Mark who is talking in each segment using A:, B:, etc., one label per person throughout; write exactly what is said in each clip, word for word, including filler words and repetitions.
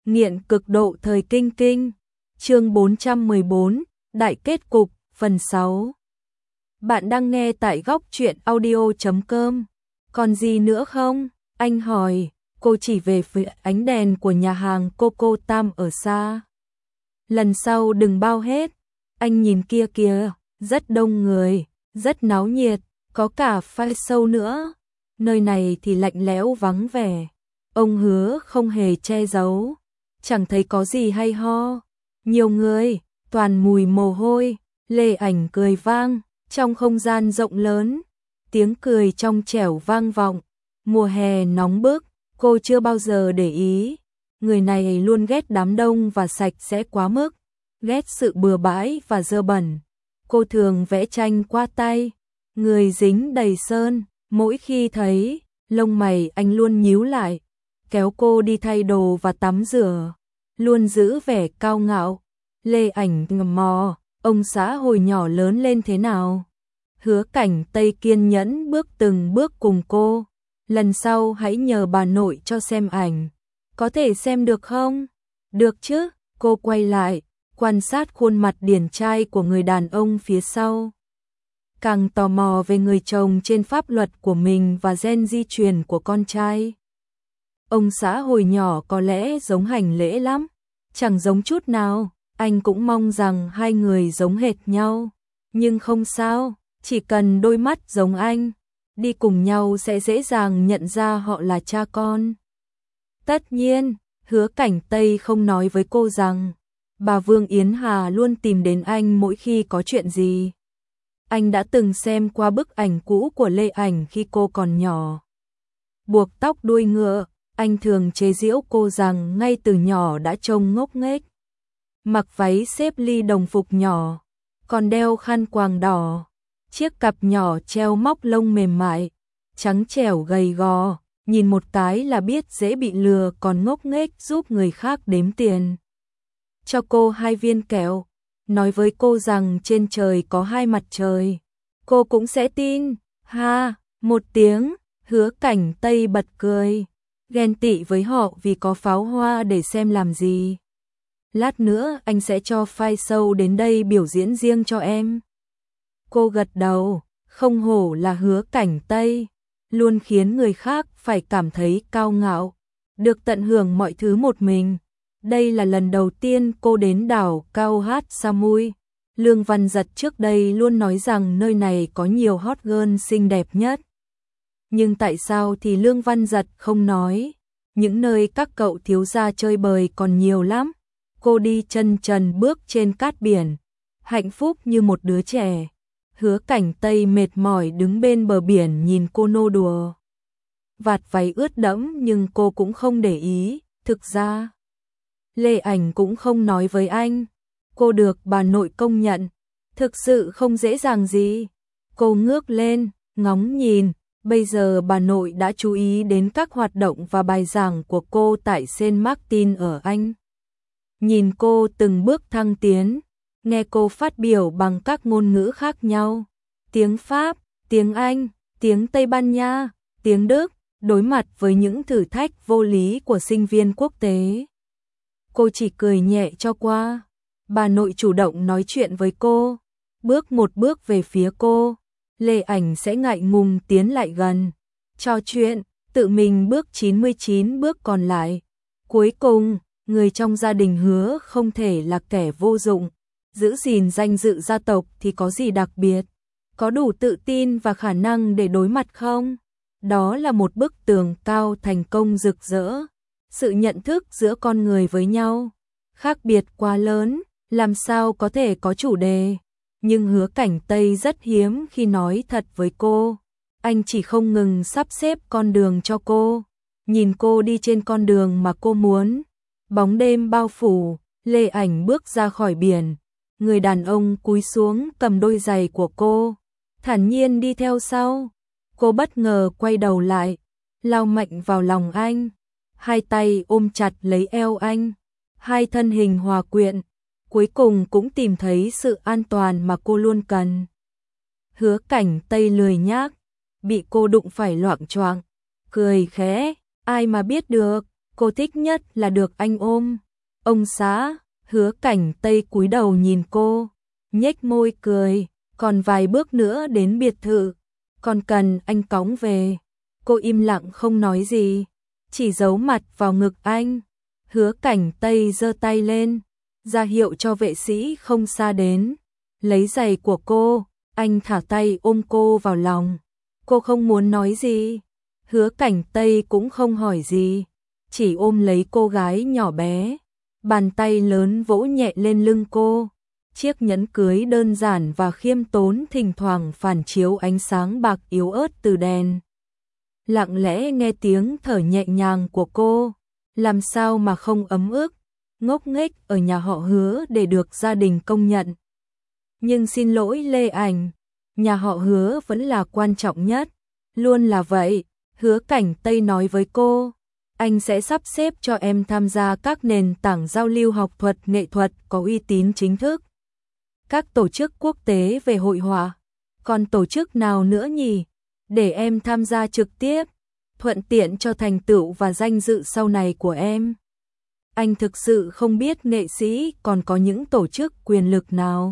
A: Nghiện cực độ thời kinh kinh. Chương bốn trăm mười bốn, Đại kết cục, phần sáu. Bạn đang nghe tại góc truyện audio chấm com. Còn gì nữa không? Anh hỏi, cô chỉ về phía ánh đèn của nhà hàng Coco Tam ở xa. Lần sau đừng bao hết. Anh nhìn kia kìa, rất đông người, rất náo nhiệt, có cả fire show nữa. Nơi này thì lạnh lẽo vắng vẻ. Ông Hứa không hề che giấu. Chẳng thấy có gì hay ho. Nhiều người, toàn mùi mồ hôi. Lê Ảnh cười vang, trong không gian rộng lớn. Tiếng cười trong trẻo vang vọng. Mùa hè nóng bức, cô chưa bao giờ để ý. Người này luôn ghét đám đông và sạch sẽ quá mức. Ghét sự bừa bãi và dơ bẩn. Cô thường vẽ tranh qua tay. Người dính đầy sơn. Mỗi khi thấy, lông mày anh luôn nhíu lại. Kéo cô đi thay đồ và tắm rửa. Luôn giữ vẻ cao ngạo. Lê Ảnh ngầm mò, ông xã hồi nhỏ lớn lên thế nào? Hứa Cảnh Tây kiên nhẫn bước từng bước cùng cô. Lần sau hãy nhờ bà nội cho xem ảnh. Có thể xem được không? Được chứ, cô quay lại, quan sát khuôn mặt điển trai của người đàn ông phía sau. Càng tò mò về người chồng trên pháp luật của mình và gen di truyền của con trai. Ông xã hồi nhỏ có lẽ giống hành lễ lắm, chẳng giống chút nào, anh cũng mong rằng hai người giống hệt nhau. Nhưng không sao, chỉ cần đôi mắt giống anh, đi cùng nhau sẽ dễ dàng nhận ra họ là cha con. Tất nhiên, Hứa Cảnh Tây không nói với cô rằng, bà Vương Yến Hà luôn tìm đến anh mỗi khi có chuyện gì. Anh đã từng xem qua bức ảnh cũ của Lê Ảnh khi cô còn nhỏ. Buộc tóc đuôi ngựa, anh thường chế giễu cô rằng ngay từ nhỏ đã trông ngốc nghếch. Mặc váy xếp ly đồng phục nhỏ, còn đeo khăn quàng đỏ, chiếc cặp nhỏ treo móc lông mềm mại, trắng trẻo gầy gò, nhìn một cái là biết dễ bị lừa, còn ngốc nghếch giúp người khác đếm tiền. Cho cô hai viên kẹo, nói với cô rằng trên trời có hai mặt trời, cô cũng sẽ tin. Ha, một tiếng, Hứa Cảnh Tây bật cười, ghen tị với họ vì có pháo hoa để xem làm gì. Lát nữa anh sẽ cho fire show đến đây biểu diễn riêng cho em. Cô gật đầu, không hổ là Hứa Cảnh Tây, luôn khiến người khác phải cảm thấy cao ngạo, được tận hưởng mọi thứ một mình. Đây là lần đầu tiên cô đến đảo Cao Hát Samui. Lương Văn Giật trước đây luôn nói rằng nơi này có nhiều hot girl xinh đẹp nhất. Nhưng tại sao thì Lương Văn Giật không nói? Những nơi các cậu thiếu gia chơi bời còn nhiều lắm. Cô đi chân trần bước trên cát biển, hạnh phúc như một đứa trẻ. Hứa Cảnh Tây mệt mỏi đứng bên bờ biển nhìn cô nô đùa. Vạt váy ướt đẫm nhưng cô cũng không để ý. Thực ra, Lê Ảnh cũng không nói với anh. Cô được bà nội công nhận. Thực sự không dễ dàng gì. Cô ngước lên, ngóng nhìn. Bây giờ bà nội đã chú ý đến các hoạt động và bài giảng của cô tại Saint Martin ở Anh. Nhìn cô từng bước thăng tiến, nghe cô phát biểu bằng các ngôn ngữ khác nhau. Tiếng Pháp, tiếng Anh, tiếng Tây Ban Nha, tiếng Đức, đối mặt với những thử thách vô lý của sinh viên quốc tế. Cô chỉ cười nhẹ cho qua. Bà nội chủ động nói chuyện với cô, bước một bước về phía cô. Lê Ảnh sẽ ngại ngùng tiến lại gần, trò chuyện, tự mình bước chín mươi chín bước còn lại. Cuối cùng, người trong gia đình Hứa không thể là kẻ vô dụng. Giữ gìn danh dự gia tộc thì có gì đặc biệt? Có đủ tự tin và khả năng để đối mặt không? Đó là một bức tường cao thành công rực rỡ. Sự nhận thức giữa con người với nhau, khác biệt quá lớn, làm sao có thể có chủ đề. Nhưng Hứa Cảnh Tây rất hiếm khi nói thật với cô. Anh chỉ không ngừng sắp xếp con đường cho cô. Nhìn cô đi trên con đường mà cô muốn. Bóng đêm bao phủ, Lê Ảnh bước ra khỏi biển. Người đàn ông cúi xuống cầm đôi giày của cô, thản nhiên đi theo sau. Cô bất ngờ quay đầu lại, lao mạnh vào lòng anh. Hai tay ôm chặt lấy eo anh. Hai thân hình hòa quyện, cuối cùng cũng tìm thấy sự an toàn mà cô luôn cần. Hứa Cảnh Tây lười nhác, bị cô đụng phải loạng choạng, cười khẽ, ai mà biết được, cô thích nhất là được anh ôm. Ông xã, Hứa Cảnh Tây cúi đầu nhìn cô, nhếch môi cười, còn vài bước nữa đến biệt thự, còn cần anh cõng về. Cô im lặng không nói gì, chỉ giấu mặt vào ngực anh. Hứa Cảnh Tây giơ tay lên, ra hiệu cho vệ sĩ không xa đến, lấy giày của cô, anh thả tay ôm cô vào lòng. Cô không muốn nói gì, Hứa Cảnh Tây cũng không hỏi gì, chỉ ôm lấy cô gái nhỏ bé, bàn tay lớn vỗ nhẹ lên lưng cô. Chiếc nhẫn cưới đơn giản và khiêm tốn thỉnh thoảng phản chiếu ánh sáng bạc yếu ớt từ đèn. Lặng lẽ nghe tiếng thở nhẹ nhàng của cô, làm sao mà không ấm ức, ngốc nghếch ở nhà họ Hứa để được gia đình công nhận. Nhưng xin lỗi Lê Ảnh, nhà họ Hứa vẫn là quan trọng nhất, luôn là vậy. Hứa Cảnh Tây nói với cô, anh sẽ sắp xếp cho em tham gia các nền tảng giao lưu học thuật nghệ thuật có uy tín chính thức. Các tổ chức quốc tế về hội họa, còn tổ chức nào nữa nhỉ? Để em tham gia trực tiếp, thuận tiện cho thành tựu và danh dự sau này của em. Anh thực sự không biết nghệ sĩ còn có những tổ chức quyền lực nào.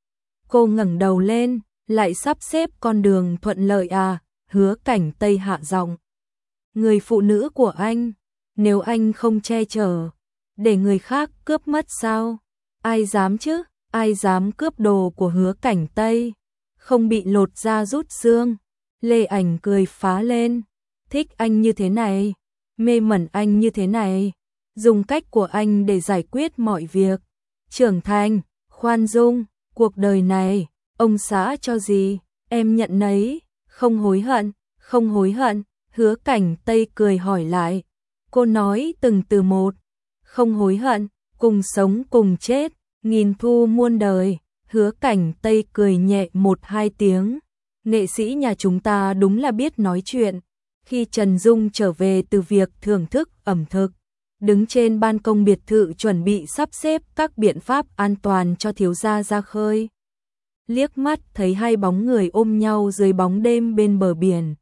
A: Cô ngẩng đầu lên, lại sắp xếp con đường thuận lợi à? Hứa Cảnh Tây hạ giọng. Người phụ nữ của anh, nếu anh không che chở, để người khác cướp mất sao? Ai dám chứ? Ai dám cướp đồ của Hứa Cảnh Tây, không bị lột da rút xương. Lê Ảnh cười phá lên, thích anh như thế này, mê mẩn anh như thế này, dùng cách của anh để giải quyết mọi việc. Trưởng thành, khoan dung, cuộc đời này, ông xã cho gì, em nhận nấy, không hối hận, không hối hận. Hứa Cảnh Tây cười hỏi lại, cô nói từng từ một, không hối hận, cùng sống cùng chết, nghìn thu muôn đời. Hứa Cảnh Tây cười nhẹ một hai tiếng, nghệ sĩ nhà chúng ta đúng là biết nói chuyện. Khi Trần Dung trở về từ việc thưởng thức ẩm thực, đứng trên ban công biệt thự chuẩn bị sắp xếp các biện pháp an toàn cho thiếu gia ra khơi, liếc mắt thấy hai bóng người ôm nhau dưới bóng đêm bên bờ biển.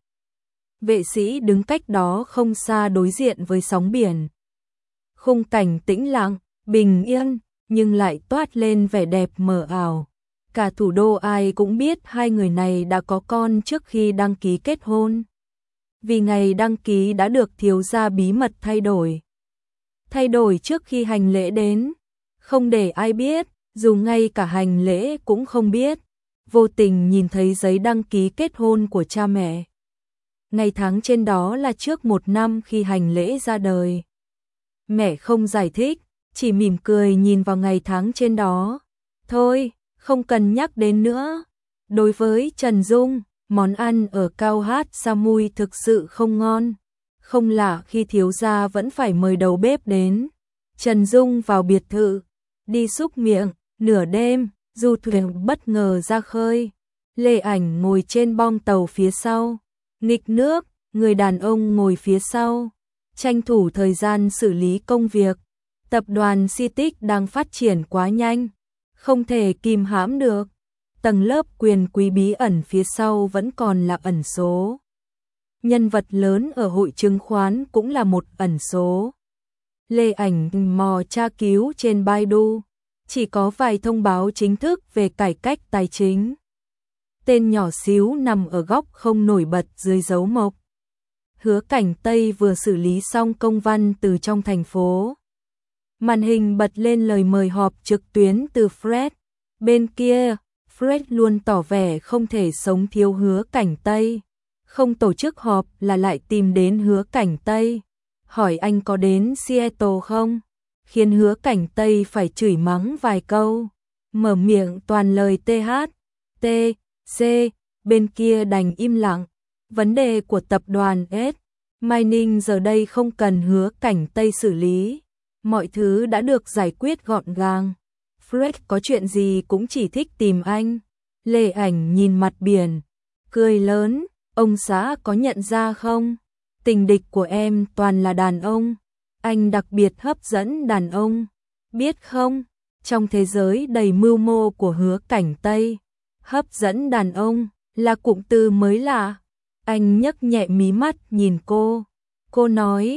A: Vệ sĩ đứng cách đó không xa đối diện với sóng biển. Khung cảnh tĩnh lặng, bình yên, nhưng lại toát lên vẻ đẹp mờ ảo. Cả thủ đô ai cũng biết hai người này đã có con trước khi đăng ký kết hôn. Vì ngày đăng ký đã được thiếu gia bí mật thay đổi. Thay đổi trước khi hành lễ đến, không để ai biết, dù ngay cả hành lễ cũng không biết. Vô tình nhìn thấy giấy đăng ký kết hôn của cha mẹ. Ngày tháng trên đó là trước một năm khi hành lễ ra đời. Mẹ không giải thích, chỉ mỉm cười nhìn vào ngày tháng trên đó. Thôi, không cần nhắc đến nữa. Đối với Trần Dung, món ăn ở Cao Hát Samui thực sự không ngon. Không lạ khi thiếu gia vẫn phải mời đầu bếp đến. Trần Dung vào biệt thự, đi xúc miệng, nửa đêm, du thuyền bất ngờ ra khơi. Lê Ảnh ngồi trên bong tàu phía sau, nghịch nước, người đàn ông ngồi phía sau, tranh thủ thời gian xử lý công việc. Tập đoàn Citic đang phát triển quá nhanh, không thể kìm hãm được. Tầng lớp quyền quý bí ẩn phía sau vẫn còn là ẩn số. Nhân vật lớn ở hội chứng khoán cũng là một ẩn số. Lê Ảnh mò tra cứu trên Baidu, chỉ có vài thông báo chính thức về cải cách tài chính. Tên nhỏ xíu nằm ở góc không nổi bật dưới dấu mộc. Hứa Cảnh Tây vừa xử lý xong công văn từ trong thành phố. Màn hình bật lên lời mời họp trực tuyến từ Fred. Bên kia, Fred luôn tỏ vẻ không thể sống thiếu Hứa Cảnh Tây. Không tổ chức họp là lại tìm đến Hứa Cảnh Tây. Hỏi anh có đến Seattle không? Khiến Hứa Cảnh Tây phải chửi mắng vài câu. Mở miệng toàn lời tê hát, tê, xê, bên kia đành im lặng. Vấn đề của tập đoàn S. Mining giờ đây không cần Hứa Cảnh Tây xử lý. Mọi thứ đã được giải quyết gọn gàng. Fred có chuyện gì cũng chỉ thích tìm anh. Lê Ảnh nhìn mặt biển, cười lớn, ông xã có nhận ra không? Tình địch của em toàn là đàn ông. Anh đặc biệt hấp dẫn đàn ông. Biết không, trong thế giới đầy mưu mô của Hứa Cảnh Tây, hấp dẫn đàn ông là cụm từ mới lạ. Anh nhấc nhẹ mí mắt nhìn cô. Cô nói,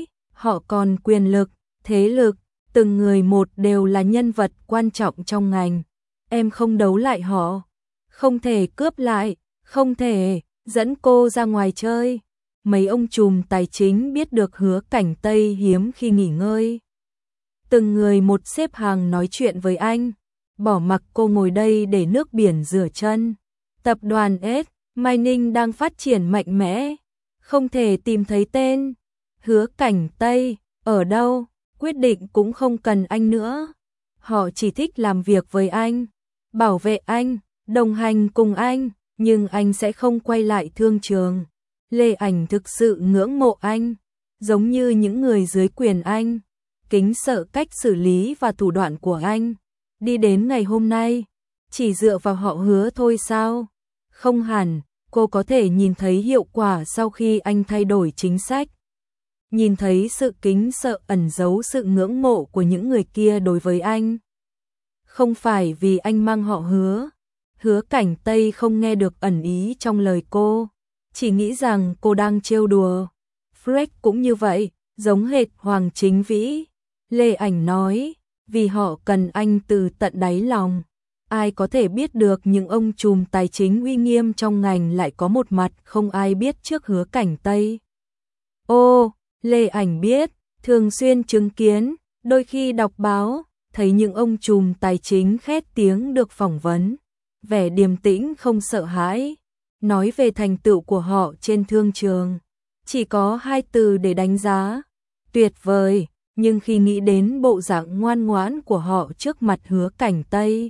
A: Họ còn quyền lực, thế lực, từng người một đều là nhân vật quan trọng trong ngành. Em không đấu lại họ, không thể cướp lại, không thể dẫn cô ra ngoài chơi. Mấy ông trùm tài chính biết được Hứa Cảnh Tây hiếm khi nghỉ ngơi. Từng người một xếp hàng nói chuyện với anh, bỏ mặc cô ngồi đây để nước biển rửa chân. Tập đoàn S Mining đang phát triển mạnh mẽ, không thể tìm thấy tên Hứa Cảnh Tây ở đâu, quyết định cũng không cần anh nữa. Họ chỉ thích làm việc với anh, bảo vệ anh, đồng hành cùng anh, nhưng anh sẽ không quay lại thương trường. Lê Ảnh thực sự ngưỡng mộ anh, giống như những người dưới quyền anh, kính sợ cách xử lý và thủ đoạn của anh. Đi đến ngày hôm nay, chỉ dựa vào họ Hứa thôi sao? Không hẳn, cô có thể nhìn thấy hiệu quả sau khi anh thay đổi chính sách. Nhìn thấy sự kính sợ ẩn giấu sự ngưỡng mộ của những người kia đối với anh. Không phải vì anh mang họ Hứa. Hứa Cảnh Tây không nghe được ẩn ý trong lời cô, chỉ nghĩ rằng cô đang trêu đùa. Fred cũng như vậy, giống hệt Hoàng Chính Vĩ. Lê Ảnh nói, vì họ cần anh từ tận đáy lòng. Ai có thể biết được những ông trùm tài chính uy nghiêm trong ngành lại có một mặt không ai biết trước Hứa Cảnh Tây. Ô, Lê Ảnh biết, thường xuyên chứng kiến, đôi khi đọc báo, thấy những ông trùm tài chính khét tiếng được phỏng vấn, vẻ điềm tĩnh không sợ hãi, nói về thành tựu của họ trên thương trường. Chỉ có hai từ để đánh giá, tuyệt vời, nhưng khi nghĩ đến bộ dạng ngoan ngoãn của họ trước mặt Hứa Cảnh Tây,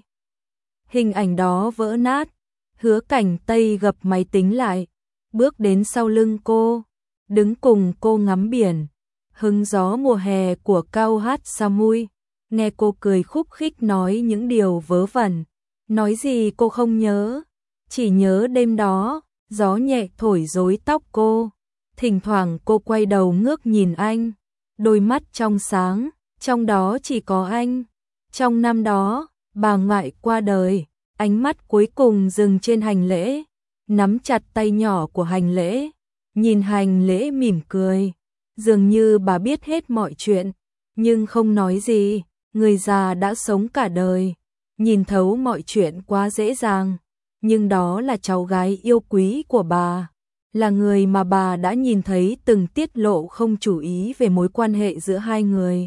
A: hình ảnh đó vỡ nát. Hứa Cảnh Tây gập máy tính lại, bước đến sau lưng cô, đứng cùng cô ngắm biển, hứng gió mùa hè của Cao Hát Samui, nghe cô cười khúc khích nói những điều vớ vẩn. Nói gì cô không nhớ, chỉ nhớ đêm đó, gió nhẹ thổi rối tóc cô. Thỉnh thoảng cô quay đầu ngước nhìn anh, đôi mắt trong sáng, trong đó chỉ có anh. Trong năm đó, bà ngoại qua đời, ánh mắt cuối cùng dừng trên hành lễ, nắm chặt tay nhỏ của hành lễ, nhìn hành lễ mỉm cười. Dường như bà biết hết mọi chuyện, nhưng không nói gì, người già đã sống cả đời, nhìn thấu mọi chuyện quá dễ dàng. Nhưng đó là cháu gái yêu quý của bà, là người mà bà đã nhìn thấy từng tiết lộ không chú ý về mối quan hệ giữa hai người.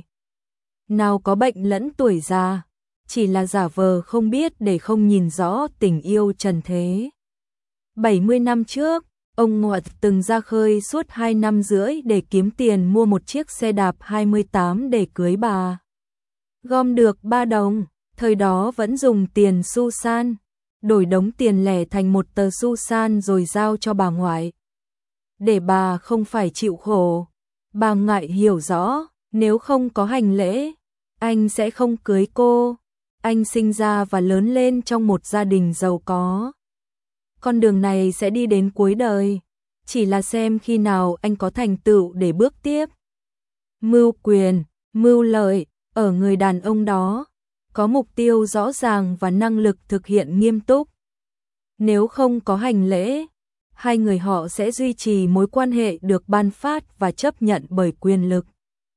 A: Nào có bệnh lẫn tuổi già, chỉ là giả vờ không biết để không nhìn rõ tình yêu trần thế. bảy mươi năm trước, ông ngoại từng ra khơi suốt hai năm rưỡi để kiếm tiền mua một chiếc xe đạp hai mươi tám để cưới bà. Gom được ba đồng, thời đó vẫn dùng tiền xu san, đổi đống tiền lẻ thành một tờ xu san rồi giao cho bà ngoại. Để bà không phải chịu khổ, bà ngoại hiểu rõ, nếu không có hành lễ, anh sẽ không cưới cô. Anh sinh ra và lớn lên trong một gia đình giàu có. Con đường này sẽ đi đến cuối đời, chỉ là xem khi nào anh có thành tựu để bước tiếp. Mưu quyền, mưu lợi, ở người đàn ông đó, có mục tiêu rõ ràng và năng lực thực hiện nghiêm túc. Nếu không có hành lễ, hai người họ sẽ duy trì mối quan hệ được ban phát và chấp nhận bởi quyền lực.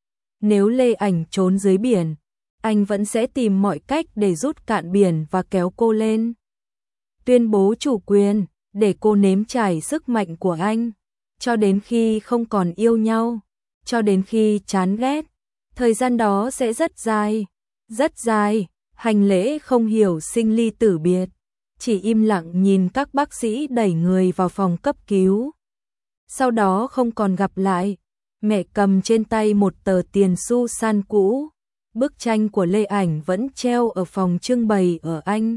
A: Nếu Lê Ảnh trốn dưới biển, anh vẫn sẽ tìm mọi cách để rút cạn biển và kéo cô lên. Tuyên bố chủ quyền, để cô nếm trải sức mạnh của anh, cho đến khi không còn yêu nhau, cho đến khi chán ghét. Thời gian đó sẽ rất dài, rất dài. Hành lễ không hiểu sinh ly tử biệt, chỉ im lặng nhìn các bác sĩ đẩy người vào phòng cấp cứu. Sau đó không còn gặp lại. Mẹ cầm trên tay một tờ tiền xu san cũ. Bức tranh của Lê Ảnh vẫn treo ở phòng trưng bày ở Anh.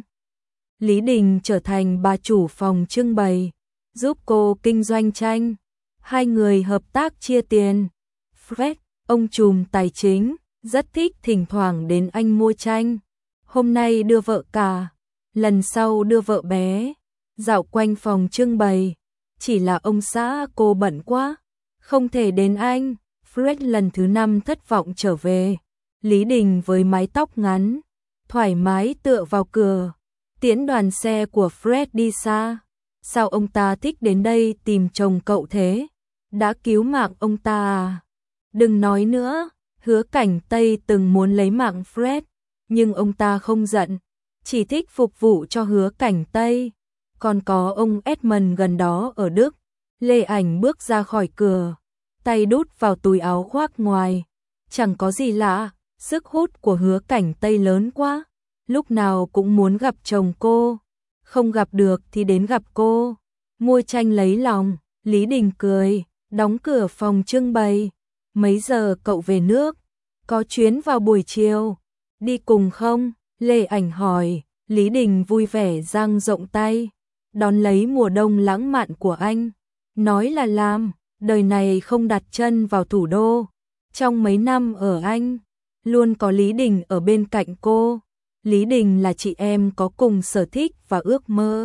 A: Lý Đình trở thành bà chủ phòng trưng bày, giúp cô kinh doanh tranh. Hai người hợp tác chia tiền. Fred, ông trùm tài chính, rất thích thỉnh thoảng đến Anh mua tranh. Hôm nay đưa vợ cả, lần sau đưa vợ bé, dạo quanh phòng trưng bày. Chỉ là ông xã cô bận quá, không thể đến Anh. Fred lần thứ năm thất vọng trở về. Lý Đình với mái tóc ngắn, thoải mái tựa vào cửa, tiễn đoàn xe của Fred đi xa. Sao ông ta thích đến đây tìm chồng cậu thế? Đã cứu mạng ông ta à? Đừng nói nữa, Hứa Cảnh Tây từng muốn lấy mạng Fred, nhưng ông ta không giận, chỉ thích phục vụ cho Hứa Cảnh Tây. Còn có ông Edmund gần đó ở Đức. Lê Ảnh bước ra khỏi cửa, tay đút vào túi áo khoác ngoài. Chẳng có gì lạ, sức hút của Hứa Cảnh Tây lớn quá, lúc nào cũng muốn gặp chồng cô, không gặp được thì đến gặp cô. Mua tranh lấy lòng, Lý Đình cười, đóng cửa phòng trưng bày. Mấy giờ cậu về nước? Có chuyến vào buổi chiều, đi cùng không? Lê Ảnh hỏi. Lý Đình vui vẻ dang rộng tay, đón lấy mùa đông lãng mạn của anh. Nói là làm, đời này không đặt chân vào thủ đô. Trong mấy năm ở Anh, luôn có Lý Đình ở bên cạnh cô. Lý Đình là chị em có cùng sở thích và ước mơ.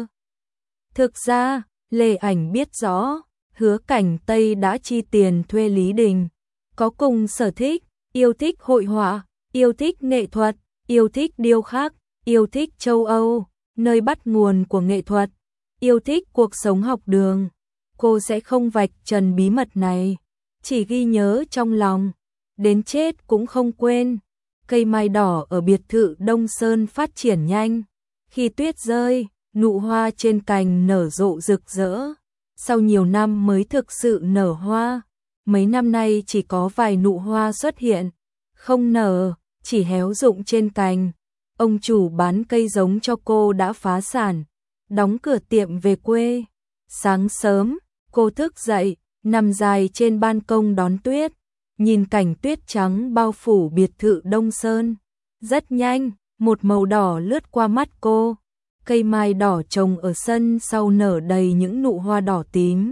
A: Thực ra, Lê Ảnh biết rõ, Hứa Cảnh Tây đã chi tiền thuê Lý Đình. Có cùng sở thích, yêu thích hội họa, yêu thích nghệ thuật, yêu thích điêu khắc, yêu thích châu Âu, nơi bắt nguồn của nghệ thuật, yêu thích cuộc sống học đường. Cô sẽ không vạch trần bí mật này, chỉ ghi nhớ trong lòng, đến chết cũng không quên. Cây mai đỏ ở biệt thự Đông Sơn phát triển nhanh. Khi tuyết rơi, nụ hoa trên cành nở rộ rực rỡ. Sau nhiều năm mới thực sự nở hoa. Mấy năm nay chỉ có vài nụ hoa xuất hiện, không nở, chỉ héo rụng trên cành. Ông chủ bán cây giống cho cô đã phá sản, đóng cửa tiệm về quê. Sáng sớm, cô thức dậy, nằm dài trên ban công đón tuyết, nhìn cảnh tuyết trắng bao phủ biệt thự Đông Sơn. Rất nhanh, một màu đỏ lướt qua mắt cô. Cây mai đỏ trồng ở sân sau nở đầy những nụ hoa đỏ tím.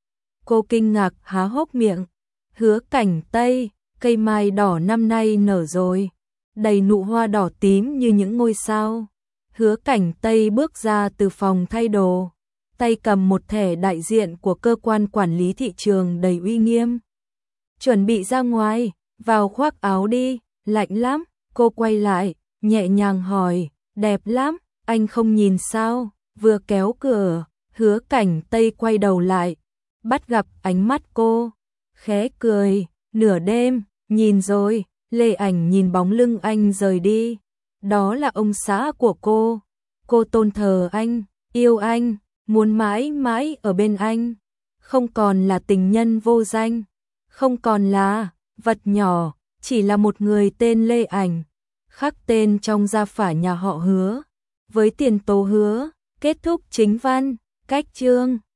A: Cô kinh ngạc há hốc miệng. Hứa Cảnh Tây, cây mai đỏ năm nay nở rồi, đầy nụ hoa đỏ tím như những ngôi sao. Hứa Cảnh Tây bước ra từ phòng thay đồ, tay cầm một thẻ đại diện của cơ quan quản lý thị trường đầy uy nghiêm. Chuẩn bị ra ngoài, vào khoác áo đi, lạnh lắm. Cô quay lại, nhẹ nhàng hỏi, đẹp lắm, anh không nhìn sao? Vừa kéo cửa, Hứa Cảnh Tây quay đầu lại, bắt gặp ánh mắt cô, khẽ cười. Nửa đêm, nhìn rồi. Lê Ảnh nhìn bóng lưng anh rời đi. Đó là ông xã của cô. Cô tôn thờ anh, yêu anh, muốn mãi mãi ở bên anh. Không còn là tình nhân vô danh, không còn là vật nhỏ, chỉ là một người tên Lê Ảnh, khắc tên trong gia phả nhà họ Hứa, với tiền tố Hứa. Kết thúc chính văn, cách chương.